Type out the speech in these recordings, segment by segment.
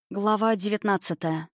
Глава 19.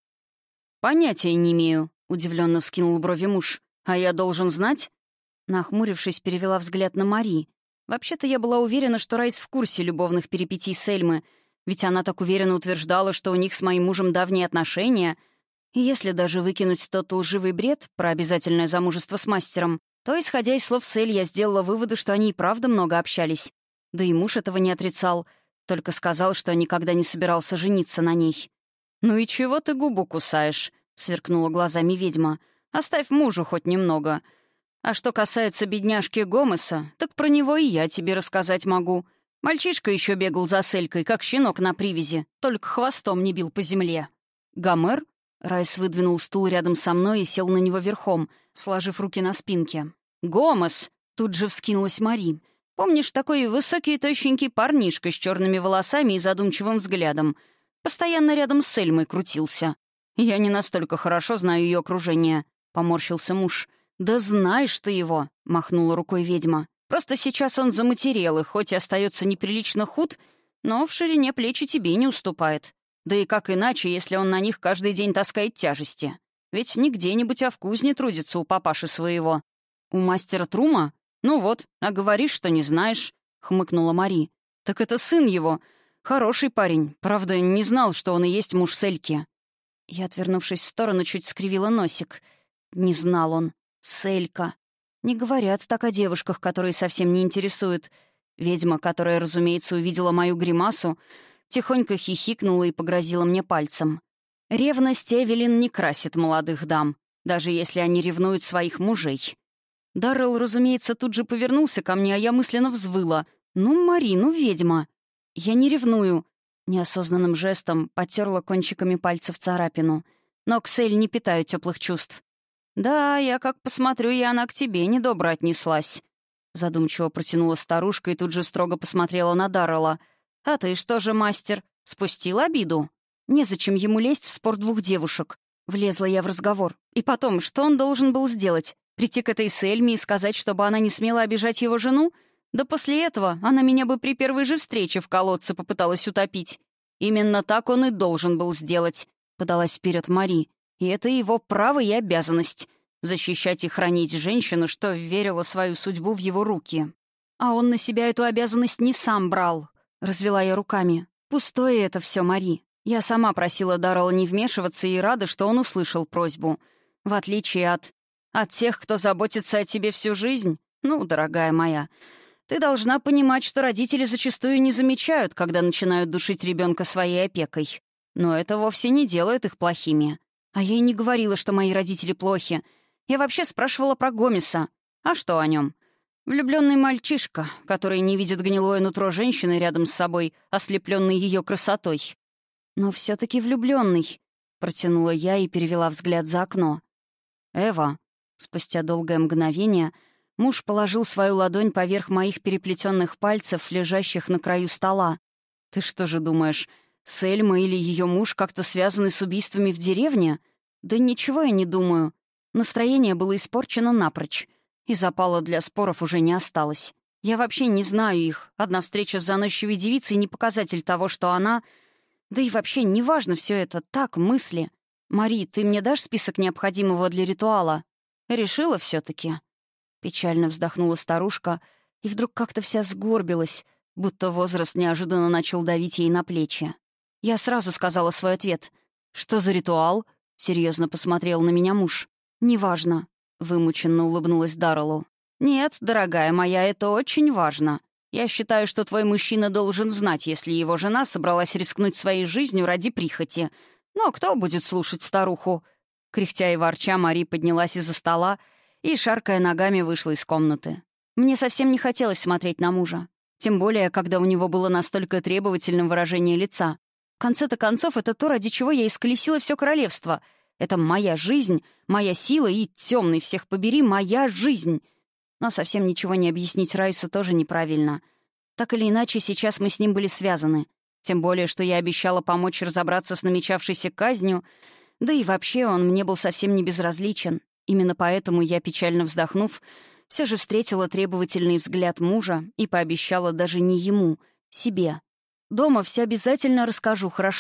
«Понятия не имею», — удивленно вскинул брови муж. «А я должен знать?» Нахмурившись, перевела взгляд на Мари. Вообще-то я была уверена, что Райс в курсе любовных перипетий Сельмы, ведь она так уверенно утверждала, что у них с моим мужем давние отношения. И если даже выкинуть тот лживый бред про обязательное замужество с мастером, то, исходя из слов Сель, я сделала выводы, что они и правда много общались. Да и муж этого не отрицал, только сказал, что никогда не собирался жениться на ней. «Ну и чего ты губу кусаешь?» — сверкнула глазами ведьма. «Оставь мужу хоть немного. А что касается бедняжки Гомеса, так про него и я тебе рассказать могу. Мальчишка еще бегал за Селькой, как щенок на привязи, только хвостом не бил по земле». «Гомер?» — Райс выдвинул стул рядом со мной и сел на него верхом, сложив руки на спинке. «Гомес!» — тут же вскинулась Мари. «Помнишь, такой высокий и тощенький парнишка с черными волосами и задумчивым взглядом? Постоянно рядом с Сельмой крутился. Я не настолько хорошо знаю ее окружение», — поморщился муж. «Да знаешь ты его», — махнула рукой ведьма. «Просто сейчас он заматерел и хоть и остается неприлично худ, но в ширине плечи тебе не уступает. Да и как иначе, если он на них каждый день таскает тяжести? Ведь не где-нибудь, а в кузне трудится у папаши своего. У мастера Трума? Ну вот, а говоришь, что не знаешь», — хмыкнула Мари. «Так это сын его. Хороший парень. Правда, не знал, что он и есть муж Сельки». Я, отвернувшись в сторону, чуть скривила носик. Не знал он. Селька. Не говорят так о девушках, которые совсем не интересуют. Ведьма, которая, разумеется, увидела мою гримасу, тихонько хихикнула и погрозила мне пальцем. Ревность Эвелин не красит молодых дам, даже если они ревнуют своих мужей. Даррелл, разумеется, тут же повернулся ко мне, а я мысленно взвыла. «Ну, Мари, ну, ведьма!» «Я не ревную», — неосознанным жестом потерла кончиками пальцев царапину. «Но к Сель не питаю теплых чувств». «Да, я как посмотрю, и она к тебе недобро отнеслась», — задумчиво протянула старушка и тут же строго посмотрела на Даррелла. «А ты что же, мастер, спустил обиду?» «Незачем ему лезть в спор двух девушек», — влезла я в разговор. «И потом, что он должен был сделать? Прийти к этой Сельме и сказать, чтобы она не смела обижать его жену? Да после этого она меня бы при первой же встрече в колодце попыталась утопить. Именно так он и должен был сделать», — подалась вперед Мари. «И это его право и обязанность — защищать и хранить женщину, что верила свою судьбу в его руки. А он на себя эту обязанность не сам брал», — развела я руками. «Пустое это все, Мари. Я сама просила Даррелла не вмешиваться и рада, что он услышал просьбу. В отличие от тех, кто заботится о тебе всю жизнь. Ну, дорогая моя, ты должна понимать, что родители зачастую не замечают, когда начинают душить ребенка своей опекой. Но это вовсе не делает их плохими. А я и не говорила, что мои родители плохи. Я вообще спрашивала про Гомеса. А что о нем? Влюбленный мальчишка, который не видит гнилое нутро женщины рядом с собой, ослепленный ее красотой. Но все-таки влюбленный, протянула я и перевела взгляд за окно. «Эва», спустя долгое мгновение, муж положил свою ладонь поверх моих переплетенных пальцев, лежащих на краю стола. «Ты что же думаешь, Сельма или ее муж как-то связаны с убийствами в деревне? Да ничего я не думаю. Настроение было испорчено напрочь, и запала для споров уже не осталось. Я вообще не знаю их. Одна встреча с заносчивой девицей не показатель того, что она... Да и вообще неважно все это, так, мысли. Мари, ты мне дашь список необходимого для ритуала?» «Решила все-таки?» Печально вздохнула старушка и вдруг как-то вся сгорбилась, будто возраст неожиданно начал давить ей на плечи. Я сразу сказала свой ответ. «Что за ритуал?» — серьезно посмотрел на меня муж. «Неважно», — вымученно улыбнулась Дарреллу. «Нет, дорогая моя, это очень важно. Я считаю, что твой мужчина должен знать, если его жена собралась рискнуть своей жизнью ради прихоти. Но кто будет слушать старуху?» Кряхтя и ворча, Мари поднялась из-за стола и, шаркая ногами, вышла из комнаты. Мне совсем не хотелось смотреть на мужа. Тем более, когда у него было настолько требовательным выражение лица. В конце-то концов, это то, ради чего я исколесила все королевство. Это моя жизнь, моя сила и, темный всех побери, моя жизнь. Но совсем ничего не объяснить Райсу тоже неправильно. Так или иначе, сейчас мы с ним были связаны. Тем более, что я обещала помочь разобраться с намечавшейся казнью, да и вообще он мне был совсем не безразличен. Именно поэтому я, печально вздохнув, все же встретила требовательный взгляд мужа и пообещала даже не ему, себе. «Дома все обязательно расскажу, хорошо?»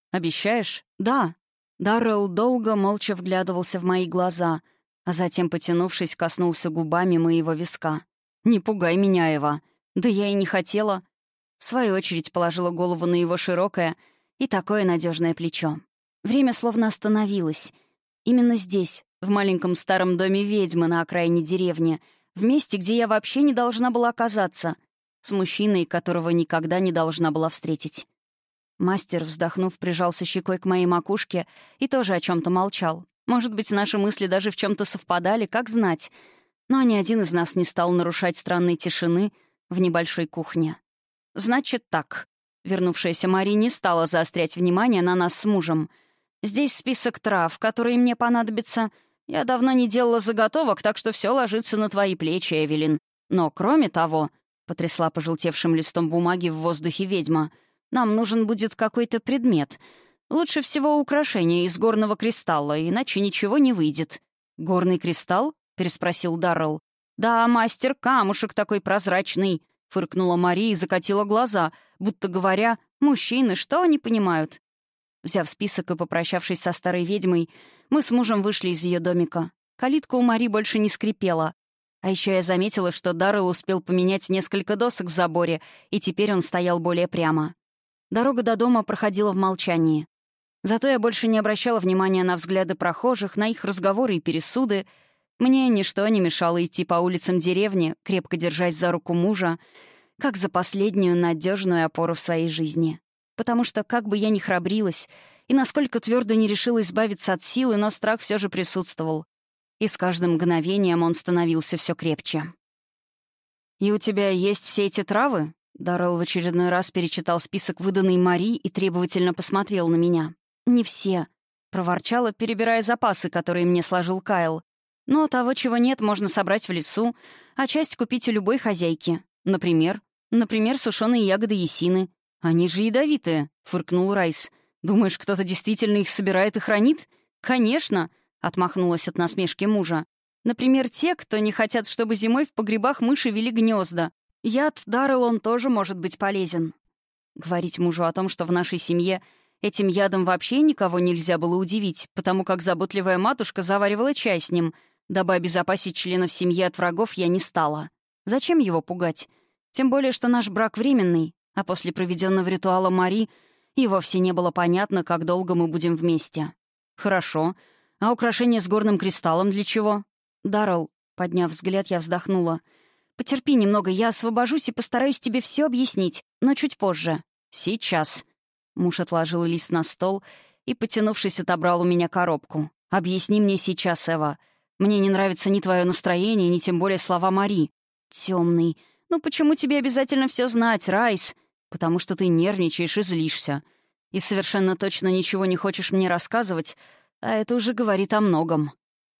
Обещаешь?» «Да». Даррелл долго молча вглядывался в мои глаза, а затем, потянувшись, коснулся губами моего виска. «Не пугай меня, Эва. Да я и не хотела». В свою очередь положила голову на его широкое и такое надежное плечо. Время словно остановилось. Именно здесь, в маленьком старом доме ведьмы на окраине деревни, в месте, где я вообще не должна была оказаться, с мужчиной, которого никогда не должна была встретить. Мастер, вздохнув, прижался щекой к моей макушке и тоже о чем то молчал. Может быть, наши мысли даже в чем то совпадали, как знать. Но ни один из нас не стал нарушать странной тишины в небольшой кухне. «Значит так». Вернувшаяся Мари не стала заострять внимание на нас с мужем. «Здесь список трав, которые мне понадобятся. Я давно не делала заготовок, так что все ложится на твои плечи, Эвелин. Но кроме того...» — потрясла пожелтевшим листом бумаги в воздухе ведьма. «Нам нужен будет какой-то предмет. Лучше всего украшение из горного кристалла, иначе ничего не выйдет». «Горный кристалл?» — переспросил Даррелл. «Да, мастер, камушек такой прозрачный», — фыркнула Мари и закатила глаза, будто говоря: «Мужчины, что они понимают?» Взяв список и попрощавшись со старой ведьмой, мы с мужем вышли из ее домика. Калитка у Мари больше не скрипела. А еще я заметила, что Даррелл успел поменять несколько досок в заборе, и теперь он стоял более прямо. Дорога до дома проходила в молчании. Зато я больше не обращала внимания на взгляды прохожих, на их разговоры и пересуды. Мне ничто не мешало идти по улицам деревни, крепко держась за руку мужа, как за последнюю надежную опору в своей жизни. Потому что, как бы я ни храбрилась и насколько твердо не решила избавиться от силы, но страх все же присутствовал. И с каждым мгновением он становился все крепче. «И у тебя есть все эти травы?» Даррелл в очередной раз перечитал список, выданный Мари, и требовательно посмотрел на меня. «Не все», — проворчала, перебирая запасы, которые мне сложил Кайл. «Но того, чего нет, можно собрать в лесу, а часть купить у любой хозяйки. Например, сушеные ягоды ясины. Они же ядовитые», — фыркнул Райс. «Думаешь, кто-то действительно их собирает и хранит?» «Конечно», — отмахнулась от насмешки мужа. «Например, те, кто не хотят, чтобы зимой в погребах мыши вели гнезда. Яд Даррелл, он тоже может быть полезен». Говорить мужу о том, что в нашей семье этим ядом вообще никого нельзя было удивить, потому как заботливая матушка заваривала чай с ним, дабы обезопасить членов семьи от врагов, я не стала. Зачем его пугать? Тем более, что наш брак временный, а после проведенного ритуала Мари и вовсе не было понятно, как долго мы будем вместе. «Хорошо. А украшение с горным кристаллом для чего?» «Даррелл», подняв взгляд, я вздохнула. «Потерпи немного, я освобожусь и постараюсь тебе все объяснить, но чуть позже». «Сейчас». Муж отложил лист на стол и, потянувшись, отобрал у меня коробку. «Объясни мне сейчас, Эва. Мне не нравится ни твое настроение, ни тем более слова Мари». «Темный. Ну почему тебе обязательно все знать, Райс?» «Потому что ты нервничаешь и злишься. И совершенно точно ничего не хочешь мне рассказывать, а это уже говорит о многом».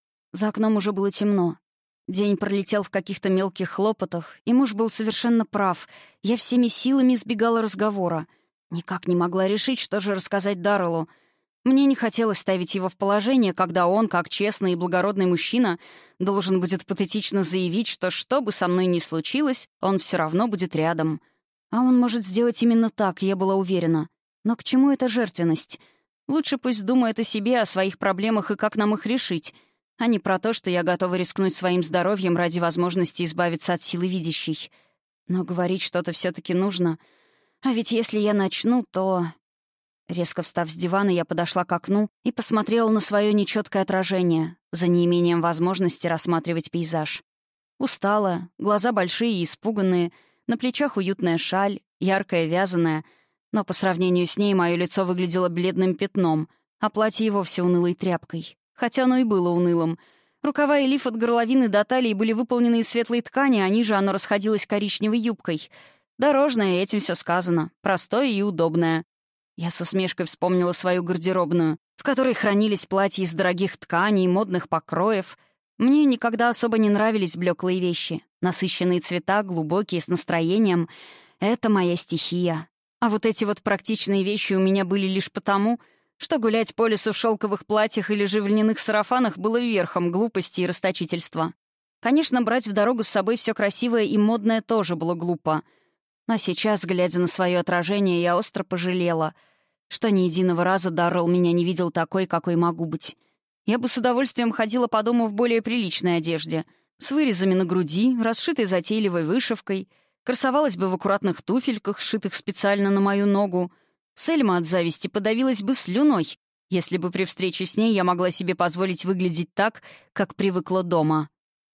За окном уже было темно. День пролетел в каких-то мелких хлопотах, и муж был совершенно прав. Я всеми силами избегала разговора. Никак не могла решить, что же рассказать Дарреллу. Мне не хотелось ставить его в положение, когда он, как честный и благородный мужчина, должен будет патетично заявить, что бы со мной ни случилось, он все равно будет рядом. А он может сделать именно так, я была уверена. Но к чему эта жертвенность? Лучше пусть думает о себе, о своих проблемах и как нам их решить, а не про то, что я готова рискнуть своим здоровьем ради возможности избавиться от силы видящей. Но говорить что-то все-таки нужно. А ведь если я начну, то... Резко встав с дивана, я подошла к окну и посмотрела на свое нечеткое отражение, за неимением возможности рассматривать пейзаж. Усталая, глаза большие и испуганные, на плечах уютная шаль, яркая, вязаная, но по сравнению с ней мое лицо выглядело бледным пятном, а платье и вовсе унылой тряпкой. Хотя оно и было унылым. Рукава и лиф от горловины до талии были выполнены из светлой ткани, а ниже оно расходилось коричневой юбкой. Дорожное, этим все сказано. Простое и удобное. Я с усмешкой вспомнила свою гардеробную, в которой хранились платья из дорогих тканей, модных покроев. Мне никогда особо не нравились блеклые вещи. Насыщенные цвета, глубокие, с настроением — это моя стихия. А вот эти вот практичные вещи у меня были лишь потому, что гулять по лесу в шелковых платьях или же в льняных сарафанах было верхом глупости и расточительства. Конечно, брать в дорогу с собой все красивое и модное тоже было глупо. Но сейчас, глядя на свое отражение, я остро пожалела, что ни единого раза Даррелл меня не видел такой, какой могу быть. Я бы с удовольствием ходила по дому в более приличной одежде, с вырезами на груди, расшитой затейливой вышивкой, красовалась бы в аккуратных туфельках, сшитых специально на мою ногу. Сельма от зависти подавилась бы слюной, если бы при встрече с ней я могла себе позволить выглядеть так, как привыкла дома.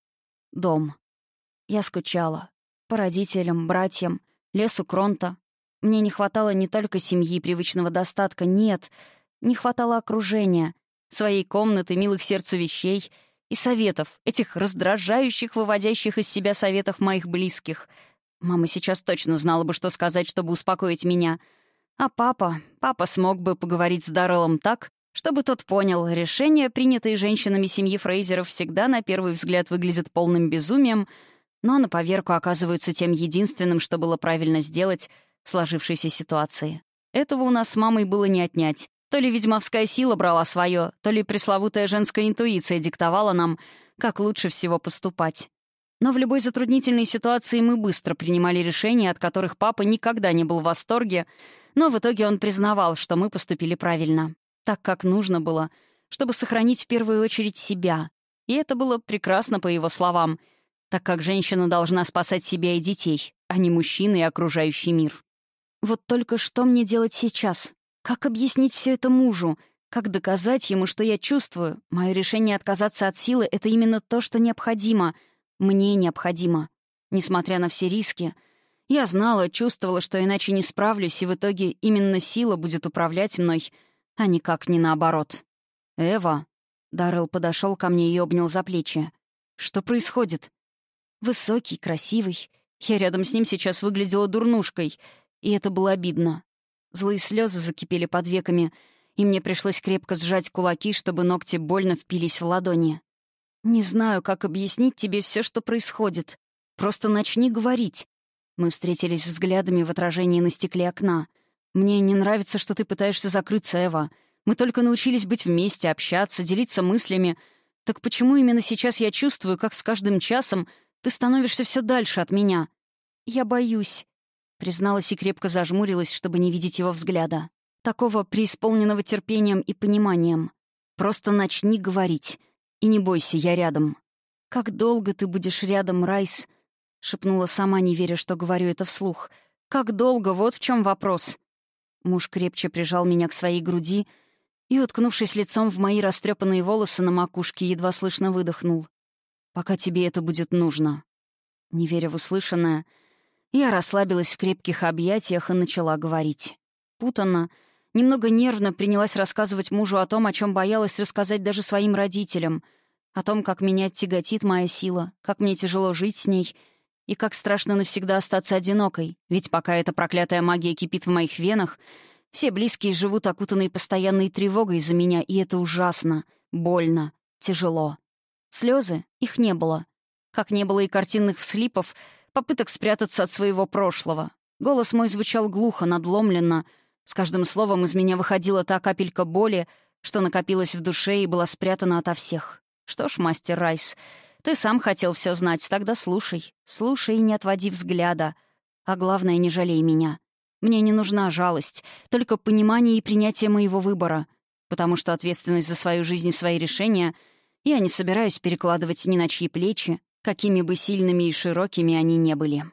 Дом. Я скучала. По родителям, братьям, лесу Кронта. Мне не хватало не только семьи, привычного достатка, нет. Не хватало окружения, своей комнаты, милых сердцу вещей и советов, этих раздражающих, выводящих из себя советов моих близких. Мама сейчас точно знала бы, что сказать, чтобы успокоить меня. А папа смог бы поговорить с Дарреллом так, чтобы тот понял, решения, принятые женщинами семьи Фрейзеров, всегда на первый взгляд выглядят полным безумием, но на поверку оказываются тем единственным, что было правильно сделать в сложившейся ситуации. Этого у нас с мамой было не отнять. То ли ведьмовская сила брала свое, то ли пресловутая женская интуиция диктовала нам, как лучше всего поступать. Но в любой затруднительной ситуации мы быстро принимали решения, от которых папа никогда не был в восторге, но в итоге он признавал, что мы поступили правильно. Так, как нужно было, чтобы сохранить в первую очередь себя. И это было прекрасно, по его словам, так как женщина должна спасать себя и детей, а не мужчин и окружающий мир. Вот только что мне делать сейчас? Как объяснить все это мужу? Как доказать ему, что я чувствую? Мое решение отказаться от силы — это именно то, что необходимо. Мне необходимо. Несмотря на все риски, я знала, чувствовала, что иначе не справлюсь, и в итоге именно сила будет управлять мной, а никак не наоборот. «Эва», — Даррелл подошел ко мне и обнял за плечи. «Что происходит?» Высокий, красивый. Я рядом с ним сейчас выглядела дурнушкой, и это было обидно. Злые слезы закипели под веками, и мне пришлось крепко сжать кулаки, чтобы ногти больно впились в ладони. «Не знаю, как объяснить тебе все, что происходит. Просто начни говорить». Мы встретились взглядами в отражении на стекле окна. «Мне не нравится, что ты пытаешься закрыться, Эва. Мы только научились быть вместе, общаться, делиться мыслями. Так почему именно сейчас я чувствую, как с каждым часом ты становишься все дальше от меня?» «Я боюсь», — призналась и крепко зажмурилась, чтобы не видеть его взгляда. Такого преисполненного терпением и пониманием. «Просто начни говорить. И не бойся, я рядом». «Как долго ты будешь рядом, Райс?» — шепнула сама, не веря, что говорю это вслух. «Как долго? Вот в чем вопрос». Муж крепче прижал меня к своей груди и, уткнувшись лицом в мои растрепанные волосы на макушке, едва слышно выдохнул. «Пока тебе это будет нужно». Не веря в услышанное, я расслабилась в крепких объятиях и начала говорить. Путанно, немного нервно принялась рассказывать мужу о том, о чем боялась рассказать даже своим родителям, о том, как меня тяготит моя сила, как мне тяжело жить с ней и как страшно навсегда остаться одинокой, ведь пока эта проклятая магия кипит в моих венах, все близкие живут окутанные постоянной тревогой из-за меня, и это ужасно, больно, тяжело. Слезы? Их не было. Как не было и картинных всхлипов, попыток спрятаться от своего прошлого. Голос мой звучал глухо, надломленно. С каждым словом из меня выходила та капелька боли, что накопилась в душе и была спрятана ото всех. Что ж, мастер Райс, ты сам хотел все знать, тогда слушай. Слушай и не отводи взгляда. А главное, не жалей меня. Мне не нужна жалость, только понимание и принятие моего выбора, потому что ответственность за свою жизнь и свои решения я не собираюсь перекладывать ни на чьи плечи, какими бы сильными и широкими они не были.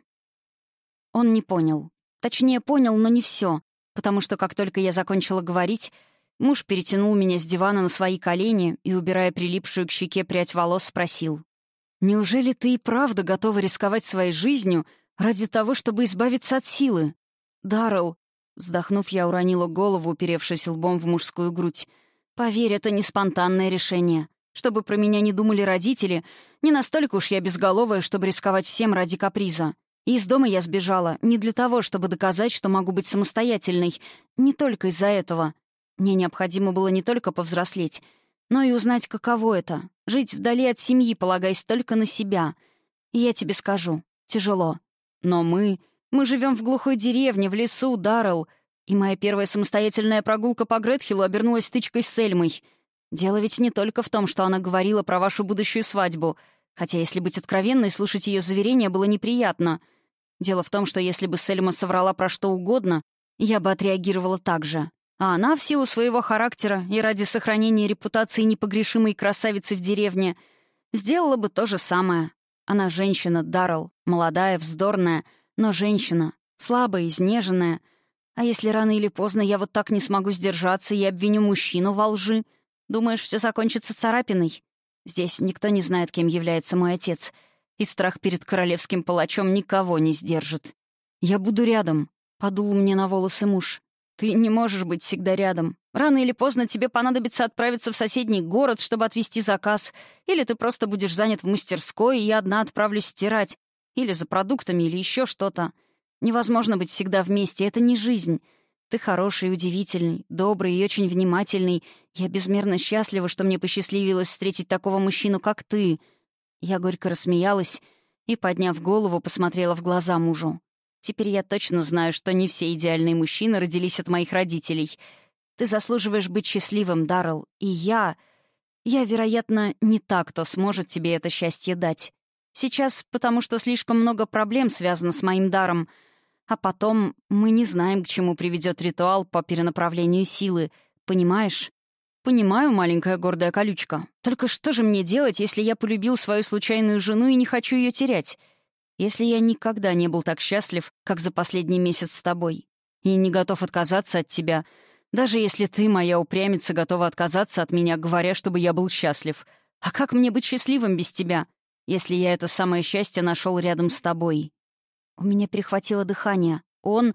Он не понял. Точнее, понял, но не все, потому что как только я закончила говорить, муж перетянул меня с дивана на свои колени и, убирая прилипшую к щеке прядь волос, спросил: «Неужели ты и правда готова рисковать своей жизнью ради того, чтобы избавиться от силы?» «Даррелл», — вздохнув, я уронила голову, уперевшись лбом в мужскую грудь. «Поверь, это не спонтанное решение. Чтобы про меня не думали родители, не настолько уж я безголовая, чтобы рисковать всем ради каприза. И из дома я сбежала не для того, чтобы доказать, что могу быть самостоятельной. Не только из-за этого. Мне необходимо было не только повзрослеть, но и узнать, каково это — жить вдали от семьи, полагаясь только на себя. И я тебе скажу, тяжело. Но мы живем в глухой деревне, в лесу, Даррелл, и моя первая самостоятельная прогулка по Гретхиллу обернулась стычкой с Эльмой. Дело ведь не только в том, что она говорила про вашу будущую свадьбу, хотя, если быть откровенной, слушать ее заверения было неприятно. Дело в том, что если бы Сельма соврала про что угодно, я бы отреагировала так же. А она в силу своего характера и ради сохранения репутации непогрешимой красавицы в деревне сделала бы то же самое. Она женщина, Даррелл, молодая, вздорная, но женщина, слабая, изнеженная. А если рано или поздно я вот так не смогу сдержаться и обвиню мужчину во лжи, думаешь, все закончится царапиной? Здесь никто не знает, кем является мой отец, и страх перед королевским палачом никого не сдержит. «Я буду рядом», — подул мне на волосы муж. «Ты не можешь быть всегда рядом. Рано или поздно тебе понадобится отправиться в соседний город, чтобы отвезти заказ, или ты просто будешь занят в мастерской, и я одна отправлюсь стирать, или за продуктами, или еще что-то. Невозможно быть всегда вместе, это не жизнь. Ты хороший, удивительный, добрый и очень внимательный. Я безмерно счастлива, что мне посчастливилось встретить такого мужчину, как ты». Я горько рассмеялась и, подняв голову, посмотрела в глаза мужу. «Теперь я точно знаю, что не все идеальные мужчины родились от моих родителей. Ты заслуживаешь быть счастливым, Даррелл, и я, вероятно, не та, кто сможет тебе это счастье дать. Сейчас потому что слишком много проблем связано с моим даром, а потом мы не знаем, к чему приведет ритуал по перенаправлению силы. Понимаешь?» «Понимаю, маленькая гордая колючка. Только что же мне делать, если я полюбил свою случайную жену и не хочу ее терять? Если я никогда не был так счастлив, как за последний месяц с тобой, и не готов отказаться от тебя, даже если ты, моя упрямица, готова отказаться от меня, говоря, чтобы я был счастлив. А как мне быть счастливым без тебя, если я это самое счастье нашел рядом с тобой?» У меня перехватило дыхание. Он,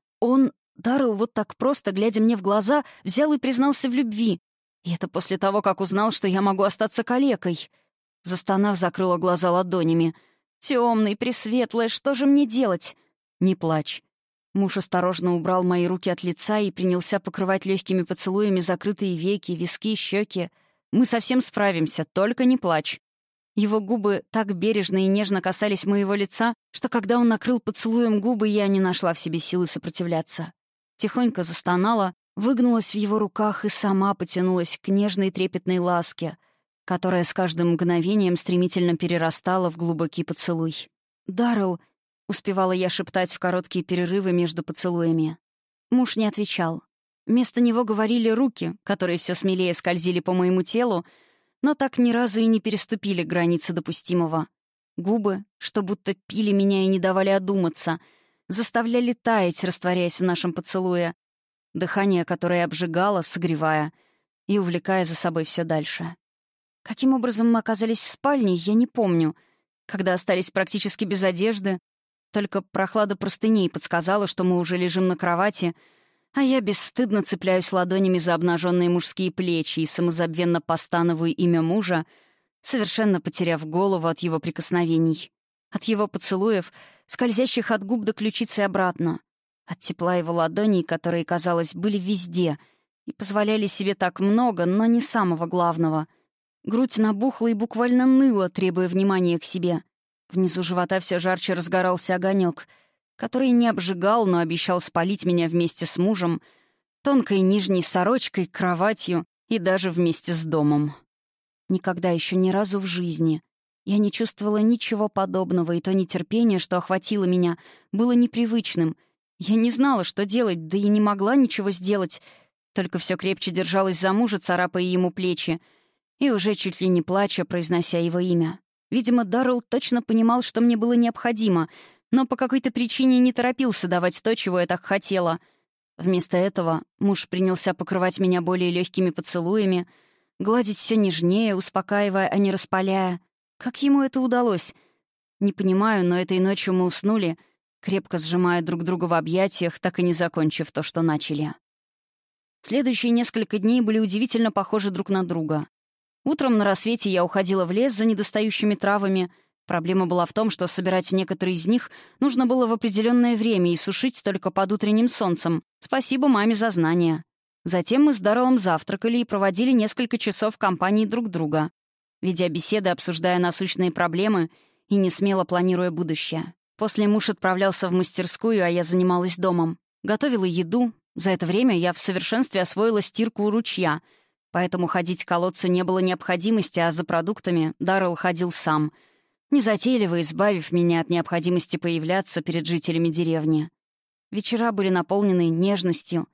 Даррелл, вот так просто, глядя мне в глаза, взял и признался в любви. И это после того, как узнал, что я могу остаться калекой. Застонав, закрыла глаза ладонями. «Темный, пресветлый, что же мне делать?» «Не плачь». Муж осторожно убрал мои руки от лица и принялся покрывать легкими поцелуями закрытые веки, виски, щеки. «Мы совсем справимся, только не плачь». Его губы так бережно и нежно касались моего лица, что когда он накрыл поцелуем губы, я не нашла в себе силы сопротивляться. Тихонько застонала, выгнулась в его руках и сама потянулась к нежной трепетной ласке, которая с каждым мгновением стремительно перерастала в глубокий поцелуй. «Даррелл», — успевала я шептать в короткие перерывы между поцелуями. Муж не отвечал. Вместо него говорили руки, которые все смелее скользили по моему телу, но так ни разу и не переступили границы допустимого. Губы, что будто пили меня и не давали одуматься, заставляли таять, растворяясь в нашем поцелуе. Дыхание, которое обжигало, согревая и увлекая за собой все дальше. Каким образом мы оказались в спальне, я не помню. Когда остались практически без одежды, только прохлада простыней подсказала, что мы уже лежим на кровати, а я бесстыдно цепляюсь ладонями за обнаженные мужские плечи и самозабвенно постановую имя мужа, совершенно потеряв голову от его прикосновений, от его поцелуев, скользящих от губ до ключицы обратно, от тепла его ладоней, которые, казалось, были везде и позволяли себе так много, но не самого главного. Грудь набухла и буквально ныла, требуя внимания к себе. Внизу живота все жарче разгорался огонек, который не обжигал, но обещал спалить меня вместе с мужем, тонкой нижней сорочкой, кроватью и даже вместе с домом. Никогда еще ни разу в жизни я не чувствовала ничего подобного, и то нетерпение, что охватило меня, было непривычным. Я не знала, что делать, да и не могла ничего сделать, только все крепче держалась за мужа, царапая ему плечи, и уже чуть ли не плача, произнося его имя. Видимо, Даррелл точно понимал, что мне было необходимо, но по какой-то причине не торопился давать то, чего я так хотела. Вместо этого муж принялся покрывать меня более легкими поцелуями, гладить все нежнее, успокаивая, а не распаляя. Как ему это удалось? Не понимаю, но этой ночью мы уснули, крепко сжимая друг друга в объятиях, так и не закончив то, что начали. Следующие несколько дней были удивительно похожи друг на друга. Утром на рассвете я уходила в лес за недостающими травами. Проблема была в том, что собирать некоторые из них нужно было в определенное время и сушить только под утренним солнцем. Спасибо маме за знания. Затем мы с Дарреллом завтракали и проводили несколько часов в компании друг друга, ведя беседы, обсуждая насущные проблемы и не смело планируя будущее. После муж отправлялся в мастерскую, а я занималась домом. Готовила еду. За это время я в совершенстве освоила стирку у ручья, поэтому ходить к колодцу не было необходимости, а за продуктами Даррелл ходил сам, незатейливо избавив меня от необходимости появляться перед жителями деревни. Вечера были наполнены нежностью,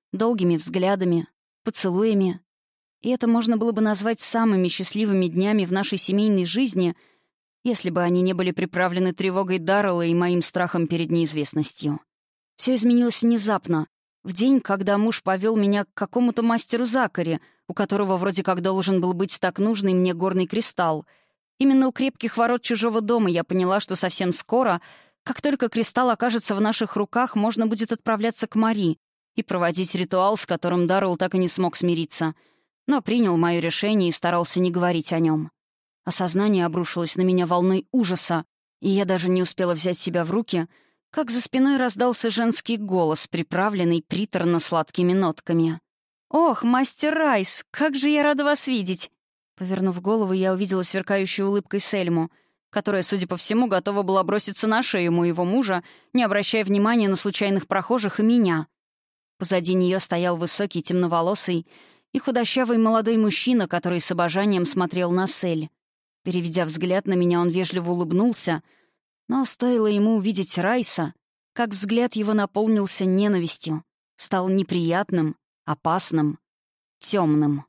долгими взглядами, поцелуями. И это можно было бы назвать самыми счастливыми днями в нашей семейной жизни, если бы они не были приправлены тревогой Даррелла и моим страхом перед неизвестностью. Все изменилось внезапно, в день, когда муж повел меня к какому-то мастеру Закари, у которого вроде как должен был быть так нужный мне горный кристалл. Именно у крепких ворот чужого дома я поняла, что совсем скоро, как только кристалл окажется в наших руках, можно будет отправляться к Мари и проводить ритуал, с которым Даррелл так и не смог смириться, но принял мое решение и старался не говорить о нем. Осознание обрушилось на меня волной ужаса, и я даже не успела взять себя в руки, как за спиной раздался женский голос, приправленный приторно-сладкими нотками. «Ох, мастер Райс, как же я рада вас видеть!» Повернув голову, я увидела сверкающую улыбкой Сельму, которая, судя по всему, готова была броситься на шею моего мужа, не обращая внимания на случайных прохожих и меня. Позади нее стоял высокий, темноволосый и худощавый молодой мужчина, который с обожанием смотрел на Сель. Переведя взгляд на меня, он вежливо улыбнулся, но стоило ему увидеть Райса, как взгляд его наполнился ненавистью, стал неприятным, опасным, темным.